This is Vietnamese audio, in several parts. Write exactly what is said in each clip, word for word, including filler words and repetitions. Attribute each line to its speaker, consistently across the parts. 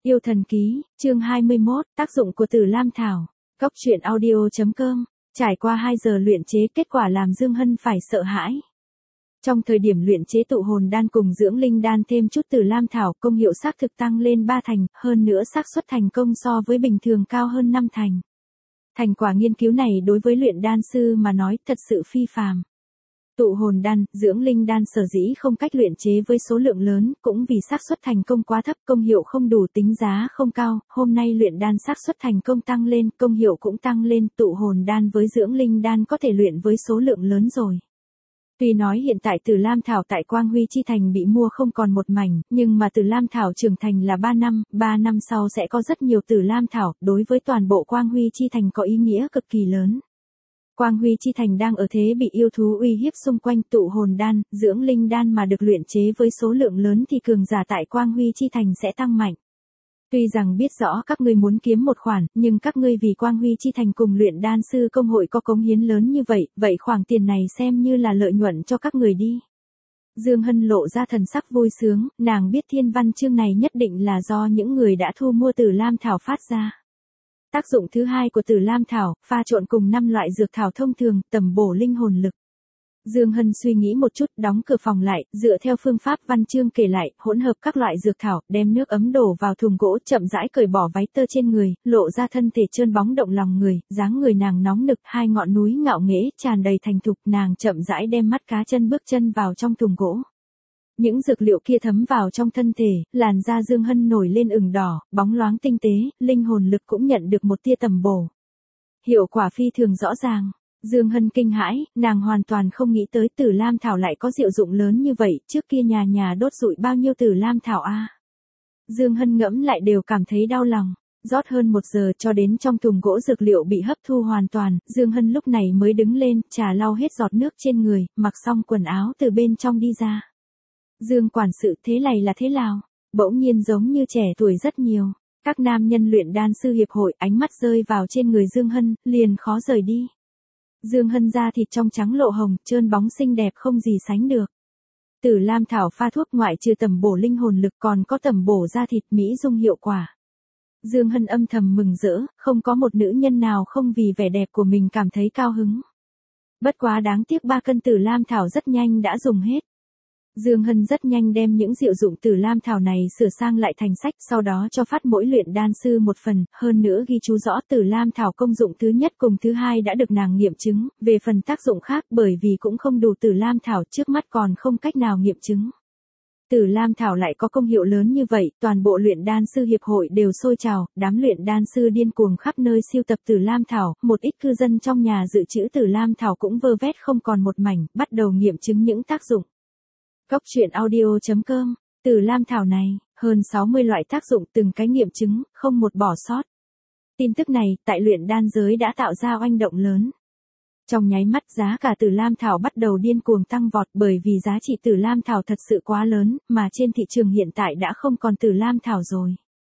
Speaker 1: Yêu thần ký, chương hai mươi mốt, tác dụng của Tử Lam Thảo. Cốc truyện audio chấm com. Trải qua hai giờ luyện chế, kết quả làm Dương Hân phải sợ hãi. Trong thời điểm luyện chế tụ hồn đan cùng dưỡng linh đan thêm chút Tử Lam Thảo, công hiệu xác thực tăng lên ba thành, hơn nữa xác suất thành công so với bình thường cao hơn năm thành. Thành quả nghiên cứu này đối với luyện đan sư mà nói thật sự phi phàm. Tụ hồn đan, dưỡng linh đan sở dĩ không cách luyện chế với số lượng lớn, cũng vì xác suất thành công quá thấp, công hiệu không đủ, tính giá không cao. Hôm nay luyện đan xác suất thành công tăng lên, công hiệu cũng tăng lên, tụ hồn đan với dưỡng linh đan có thể luyện với số lượng lớn rồi. Tuy nói hiện tại Tử Lam Thảo tại Quang Huy Chi Thành bị mua không còn một mảnh, nhưng mà Tử Lam Thảo trưởng thành là ba năm, ba năm sau sẽ có rất nhiều Tử Lam Thảo, đối với toàn bộ Quang Huy Chi Thành có ý nghĩa cực kỳ lớn. Quang Huy Chi Thành đang ở thế bị yêu thú uy hiếp, xung quanh tụ hồn đan, dưỡng linh đan mà được luyện chế với số lượng lớn thì cường giả tại Quang Huy Chi Thành sẽ tăng mạnh. Tuy rằng biết rõ các ngươi muốn kiếm một khoản, nhưng các ngươi vì Quang Huy Chi Thành cùng luyện đan sư công hội có cống hiến lớn như vậy, vậy khoản tiền này xem như là lợi nhuận cho các người đi. Dương Hân lộ ra thần sắc vui sướng, nàng biết thiên văn chương này nhất định là do những người đã thu mua Tử Lam Thảo phát ra. Tác dụng thứ hai của Tử Lam Thảo, pha trộn cùng năm loại dược thảo thông thường, tầm bổ linh hồn lực. Dương Hân suy nghĩ một chút, đóng cửa phòng lại, dựa theo phương pháp văn chương kể lại, hỗn hợp các loại dược thảo, đem nước ấm đổ vào thùng gỗ, chậm rãi cởi bỏ váy tơ trên người, lộ ra thân thể trơn bóng động lòng người, dáng người nàng nóng nực, hai ngọn núi ngạo nghễ, tràn đầy thành thục, nàng chậm rãi đem mắt cá chân bước chân vào trong thùng gỗ. Những dược liệu kia thấm vào trong thân thể, làn da Dương Hân nổi lên ửng đỏ, bóng loáng tinh tế, linh hồn lực cũng nhận được một tia tầm bổ. Hiệu quả phi thường rõ ràng. Dương Hân kinh hãi, nàng hoàn toàn không nghĩ tới Tử Lam Thảo lại có diệu dụng lớn như vậy, trước kia nhà nhà đốt rụi bao nhiêu Tử Lam Thảo a. À? Dương Hân ngẫm lại đều cảm thấy đau lòng. Rót hơn một giờ cho đến trong thùng gỗ dược liệu bị hấp thu hoàn toàn, Dương Hân lúc này mới đứng lên, trà lau hết giọt nước trên người, mặc xong quần áo từ bên trong đi ra. Dương quản sự, thế này là thế nào? Bỗng nhiên giống như trẻ tuổi rất nhiều. Các nam nhân luyện đan sư hiệp hội ánh mắt rơi vào trên người Dương Hân, liền khó rời đi. Dương Hân da thịt trong trắng lộ hồng, trơn bóng xinh đẹp không gì sánh được. Tử Lam Thảo pha thuốc ngoại trừ tầm bổ linh hồn lực còn có tầm bổ da thịt mỹ dung hiệu quả. Dương Hân âm thầm mừng rỡ, không có một nữ nhân nào không vì vẻ đẹp của mình cảm thấy cao hứng. Bất quá đáng tiếc ba cân Tử Lam Thảo rất nhanh đã dùng hết. Dương Hân rất nhanh đem những diệu dụng Tử Lam Thảo này sửa sang lại thành sách, sau đó cho phát mỗi luyện đan sư một phần, hơn nữa ghi chú rõ Tử Lam Thảo công dụng thứ nhất cùng thứ hai đã được nàng nghiệm chứng, về phần tác dụng khác bởi vì cũng không đủ Tử Lam Thảo trước mắt còn không cách nào nghiệm chứng. Tử Lam Thảo lại có công hiệu lớn như vậy, toàn bộ luyện đan sư hiệp hội đều sôi trào, đám luyện đan sư điên cuồng khắp nơi siêu tập Tử Lam Thảo, một ít cư dân trong nhà dự trữ Tử Lam Thảo cũng vơ vét không còn một mảnh, bắt đầu nghiệm chứng những tác dụng. Cốc truyện audio chấm com. Tử Lam Thảo này, hơn sáu mươi loại tác dụng từng cái nghiệm chứng, không một bỏ sót. Tin tức này, tại luyện đan giới đã tạo ra oanh động lớn. Trong nháy mắt giá cả Tử Lam Thảo bắt đầu điên cuồng tăng vọt bởi vì giá trị Tử Lam Thảo thật sự quá lớn, mà trên thị trường hiện tại đã không còn Tử Lam Thảo rồi.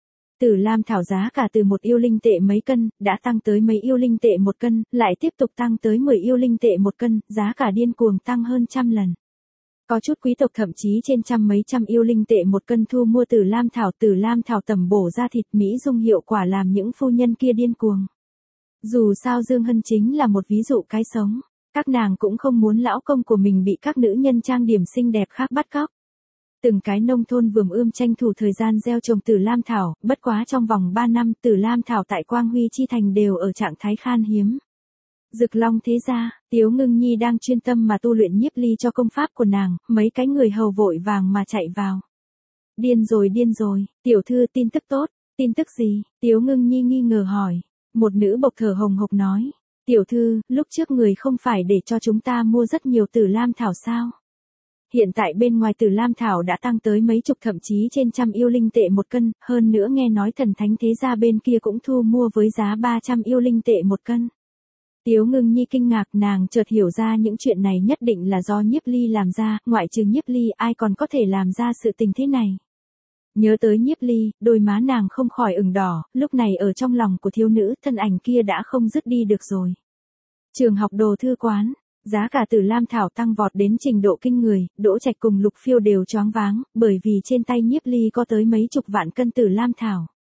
Speaker 1: Tử Lam Thảo giá cả từ một yêu linh tệ mấy cân, đã tăng tới mấy yêu linh tệ một cân, lại tiếp tục tăng tới mười yêu linh tệ một cân, giá cả điên cuồng tăng hơn trăm lần. Có chút quý tộc thậm chí trên trăm mấy trăm yêu linh tệ một cân thu mua Tử Lam Thảo. Tử Lam Thảo tầm bổ da thịt mỹ dung hiệu quả làm những phu nhân kia điên cuồng. Dù sao Dương Hân chính là một ví dụ cái sống. Các nàng cũng không muốn lão công của mình bị các nữ nhân trang điểm xinh đẹp khác bắt cóc. Từng cái nông thôn vườn ươm tranh thủ thời gian gieo trồng Tử Lam Thảo, bất quá trong vòng ba năm Tử Lam Thảo tại Quang Huy Chi Thành đều ở trạng thái khan hiếm. Dực Long thế gia, Tiếu Ngưng Nhi đang chuyên tâm mà tu luyện nhiếp ly cho công pháp của nàng, mấy cái người hầu vội vàng mà chạy vào. Điên rồi điên rồi, tiểu thư tin tức tốt, tin tức gì? Tiếu Ngưng Nhi nghi ngờ hỏi. Một nữ bộc thở hồng hộc nói, tiểu thư, lúc trước người không phải để cho chúng ta mua rất nhiều Tử Lam Thảo sao? Hiện tại bên ngoài Tử Lam Thảo đã tăng tới mấy chục thậm chí trên trăm yêu linh tệ một cân, hơn nữa nghe nói thần thánh thế gia bên kia cũng thu mua với giá ba trăm yêu linh tệ một cân. Tiếu Ngưng Nhi kinh ngạc, nàng chợt hiểu ra những chuyện này nhất định là do nhiếp ly làm ra, ngoại trừ nhiếp ly ai còn có thể làm ra sự tình thế này. Nhớ tới nhiếp ly, đôi má nàng không khỏi ửng đỏ, lúc này ở trong lòng của thiếu nữ, thân ảnh kia đã không dứt đi được rồi. Trường học đồ thư quán, giá cả Tử Lam Thảo tăng vọt đến trình độ kinh người, Đỗ Trạch cùng Lục Phiêu đều choáng váng, bởi vì trên tay nhiếp ly có tới mấy chục vạn cân Tử Lam Thảo.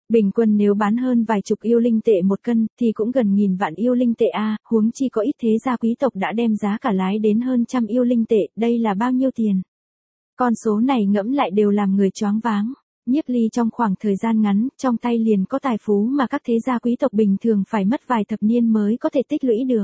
Speaker 1: Bình quân nếu bán hơn vài chục yêu linh tệ một cân, thì cũng gần nghìn vạn yêu linh tệ a, huống chi có ít thế gia quý tộc đã đem giá cả lái đến hơn trăm yêu linh tệ, đây là bao nhiêu tiền? Con số này ngẫm lại đều làm người choáng váng. Nhiếp Ly trong khoảng thời gian ngắn, trong tay liền có tài phú mà các thế gia quý tộc bình thường phải mất vài thập niên mới có thể tích lũy được.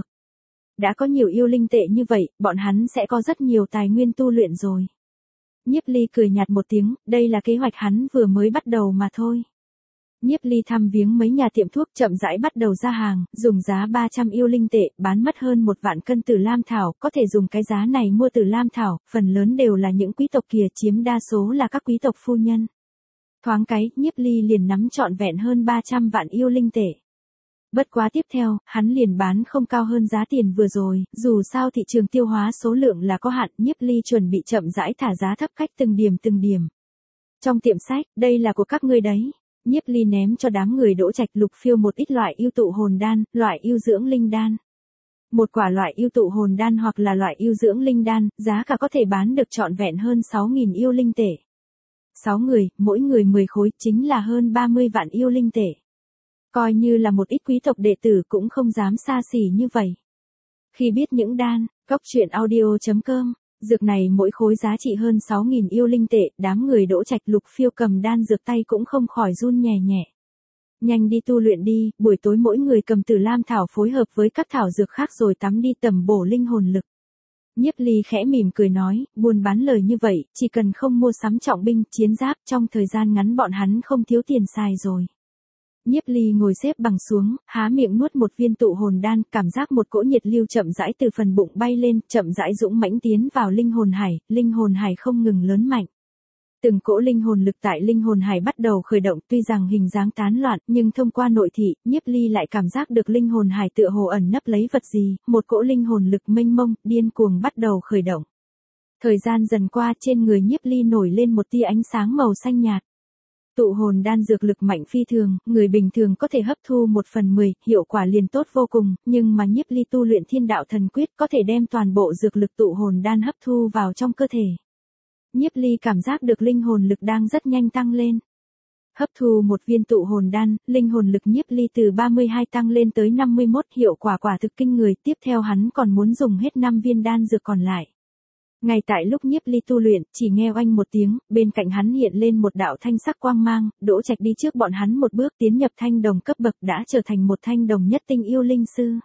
Speaker 1: Đã có nhiều yêu linh tệ như vậy, bọn hắn sẽ có rất nhiều tài nguyên tu luyện rồi. Nhiếp Ly cười nhạt một tiếng, đây là kế hoạch hắn vừa mới bắt đầu mà thôi. Nhiếp Ly thăm viếng mấy nhà tiệm thuốc chậm rãi bắt đầu ra hàng, dùng giá ba trăm yêu linh tệ, bán mất hơn một vạn cân Tử Lam Thảo, có thể dùng cái giá này mua Tử Lam Thảo, phần lớn đều là những quý tộc kia, chiếm đa số là các quý tộc phu nhân. Thoáng cái, Nhiếp Ly liền nắm trọn vẹn hơn ba trăm vạn yêu linh tệ. Bất quá tiếp theo, hắn liền bán không cao hơn giá tiền vừa rồi, dù sao thị trường tiêu hóa số lượng là có hạn, Nhiếp Ly chuẩn bị chậm rãi thả giá thấp cách từng điểm từng điểm. Trong tiệm sách, đây là của các ngươi đấy. Nhiếp Ly ném cho đám người Đỗ Trạch Lục Phiêu một ít loại yêu tụ hồn đan, loại yêu dưỡng linh đan. Một quả loại yêu tụ hồn đan hoặc là loại yêu dưỡng linh đan, giá cả có thể bán được trọn vẹn hơn sáu nghìn yêu linh tệ. sáu người, mỗi người mười khối, chính là hơn ba mươi vạn yêu linh tệ. Coi như là một ít quý tộc đệ tử cũng không dám xa xỉ như vậy. Khi biết những đan, cóc truyện audio chấm com, dược này mỗi khối giá trị hơn sáu nghìn yêu linh tệ, đám người Đỗ Trạch Lục Phiêu cầm đan dược tay cũng không khỏi run nhẹ nhẹ. Nhanh đi tu luyện đi, buổi tối mỗi người cầm Tử Lam Thảo phối hợp với các thảo dược khác rồi tắm đi tầm bổ linh hồn lực. Nhiếp Ly khẽ mỉm cười nói, buôn bán lời như vậy, chỉ cần không mua sắm trọng binh, chiến giáp, trong thời gian ngắn bọn hắn không thiếu tiền xài rồi. Nhiếp Ly ngồi xếp bằng xuống, há miệng nuốt một viên tụ hồn đan, cảm giác một cỗ nhiệt lưu chậm rãi từ phần bụng bay lên, chậm rãi dũng mãnh tiến vào linh hồn hải, linh hồn hải không ngừng lớn mạnh. Từng cỗ linh hồn lực tại linh hồn hải bắt đầu khởi động, tuy rằng hình dáng tán loạn, nhưng thông qua nội thị, Nhiếp Ly lại cảm giác được linh hồn hải tựa hồ ẩn nấp lấy vật gì, một cỗ linh hồn lực mênh mông, điên cuồng bắt đầu khởi động. Thời gian dần qua, trên người Nhiếp Ly nổi lên một tia ánh sáng màu xanh nhạt. Tụ hồn đan dược lực mạnh phi thường, người bình thường có thể hấp thu một phần mười, hiệu quả liền tốt vô cùng, nhưng mà Nhiếp Ly tu luyện Thiên Đạo Thần Quyết có thể đem toàn bộ dược lực tụ hồn đan hấp thu vào trong cơ thể. Nhiếp Ly cảm giác được linh hồn lực đang rất nhanh tăng lên. Hấp thu một viên tụ hồn đan, linh hồn lực Nhiếp Ly từ ba mươi hai tăng lên tới năm mươi mốt, hiệu quả quả thực kinh người, tiếp theo hắn còn muốn dùng hết năm viên đan dược còn lại. Ngay tại lúc Nhiếp Ly tu luyện, chỉ nghe oanh một tiếng, bên cạnh hắn hiện lên một đạo thanh sắc quang mang, Đỗ Trạch đi trước bọn hắn một bước tiến nhập thanh đồng cấp bậc đã trở thành một thanh đồng nhất tinh yêu linh sư.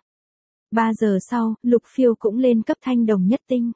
Speaker 1: Ba giờ sau, Lục Phiêu cũng lên cấp thanh đồng nhất tinh.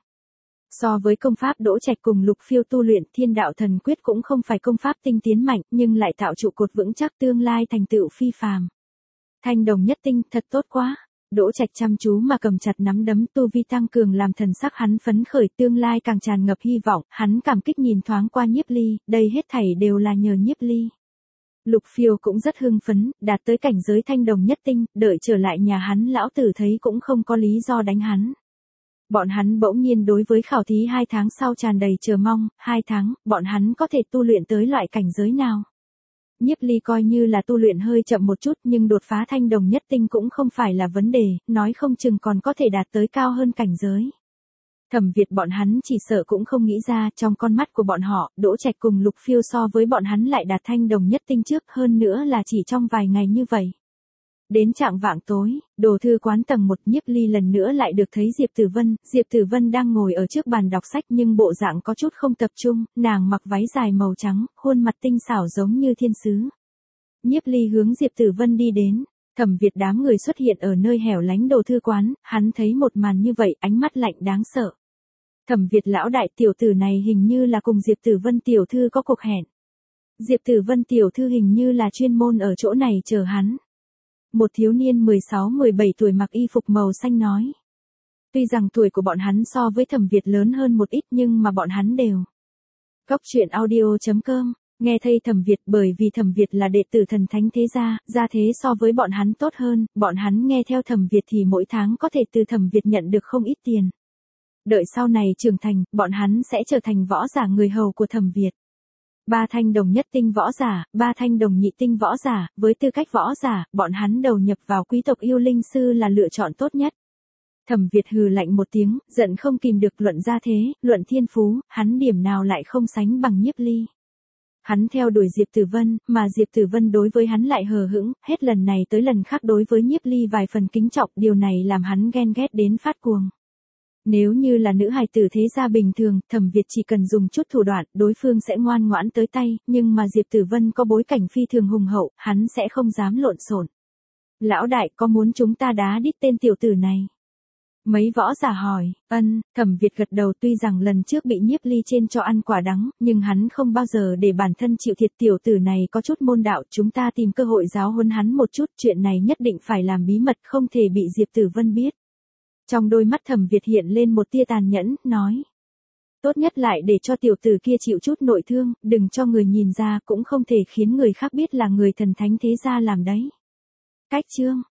Speaker 1: So với công pháp Đỗ Trạch cùng Lục Phiêu tu luyện, Thiên Đạo Thần Quyết cũng không phải công pháp tinh tiến mạnh, nhưng lại tạo trụ cột vững chắc tương lai thành tựu phi phàm. Thanh đồng nhất tinh, thật tốt quá. Đỗ Trạch chăm chú mà cầm chặt nắm đấm, tu vi tăng cường làm thần sắc hắn phấn khởi, tương lai càng tràn ngập hy vọng, hắn cảm kích nhìn thoáng qua Nhiếp Ly, đây hết thảy đều là nhờ Nhiếp Ly. Lục Phiêu cũng rất hưng phấn, đạt tới cảnh giới thanh đồng nhất tinh, đợi trở lại nhà hắn lão tử thấy cũng không có lý do đánh hắn. Bọn hắn bỗng nhiên đối với khảo thí hai tháng sau tràn đầy chờ mong, hai tháng, bọn hắn có thể tu luyện tới loại cảnh giới nào? Nhiếp Ly coi như là tu luyện hơi chậm một chút nhưng đột phá thanh đồng nhất tinh cũng không phải là vấn đề, nói không chừng còn có thể đạt tới cao hơn cảnh giới. Thẩm Việt bọn hắn chỉ sợ cũng không nghĩ ra, trong con mắt của bọn họ, Đỗ Trạch cùng Lục Phiêu so với bọn hắn lại đạt thanh đồng nhất tinh trước, hơn nữa là chỉ trong vài ngày như vậy. Đến trạng vạng tối, đồ thư quán tầng một, Nhiếp Ly lần nữa lại được thấy Diệp Tử Vân, Diệp Tử Vân đang ngồi ở trước bàn đọc sách nhưng bộ dạng có chút không tập trung, nàng mặc váy dài màu trắng, khuôn mặt tinh xảo giống như thiên sứ. Nhiếp Ly hướng Diệp Tử Vân đi đến, Thẩm Việt đám người xuất hiện ở nơi hẻo lánh đồ thư quán, hắn thấy một màn như vậy, ánh mắt lạnh đáng sợ. Thẩm Việt lão đại, tiểu tử này hình như là cùng Diệp Tử Vân tiểu thư có cuộc hẹn. Diệp Tử Vân tiểu thư hình như là chuyên môn ở chỗ này chờ hắn. Một thiếu niên mười sáu mười bảy tuổi mặc y phục màu xanh nói. Tuy rằng tuổi của bọn hắn so với Thẩm Việt lớn hơn một ít nhưng mà bọn hắn đều. Cóc truyện audio chấm com, nghe thây Thẩm Việt, bởi vì Thẩm Việt là đệ tử thần thánh thế gia, gia thế so với bọn hắn tốt hơn, bọn hắn nghe theo Thẩm Việt thì mỗi tháng có thể từ Thẩm Việt nhận được không ít tiền. Đợi sau này trưởng thành, bọn hắn sẽ trở thành võ giả người hầu của Thẩm Việt. Ba thanh đồng nhất tinh võ giả, ba thanh đồng nhị tinh võ giả, với tư cách võ giả, bọn hắn đầu nhập vào quý tộc yêu linh sư là lựa chọn tốt nhất. Thẩm Việt hừ lạnh một tiếng, giận không kìm được, luận ra thế, luận thiên phú, hắn điểm nào lại không sánh bằng Nhiếp Ly. Hắn theo đuổi Diệp Tử Vân, mà Diệp Tử Vân đối với hắn lại hờ hững, hết lần này tới lần khác đối với Nhiếp Ly vài phần kính trọng, điều này làm hắn ghen ghét đến phát cuồng. Nếu như là nữ hài tử thế gia bình thường, Thẩm Việt chỉ cần dùng chút thủ đoạn, đối phương sẽ ngoan ngoãn tới tay, nhưng mà Diệp Tử Vân có bối cảnh phi thường hùng hậu, hắn sẽ không dám lộn xộn. Lão đại có muốn chúng ta đá đít tên tiểu tử này? Mấy võ giả hỏi, ân, Thẩm Việt gật đầu, tuy rằng lần trước bị Nhiếp Ly trên cho ăn quả đắng, nhưng hắn không bao giờ để bản thân chịu thiệt, tiểu tử này có chút môn đạo, chúng ta tìm cơ hội giáo huấn hắn một chút, chuyện này nhất định phải làm bí mật, không thể bị Diệp Tử Vân biết. Trong đôi mắt Thẩm Việt hiện lên một tia tàn nhẫn, nói. Tốt nhất lại để cho tiểu tử kia chịu chút nội thương, đừng cho người nhìn ra, cũng không thể khiến người khác biết là người thần thánh thế gia làm đấy. Cách chương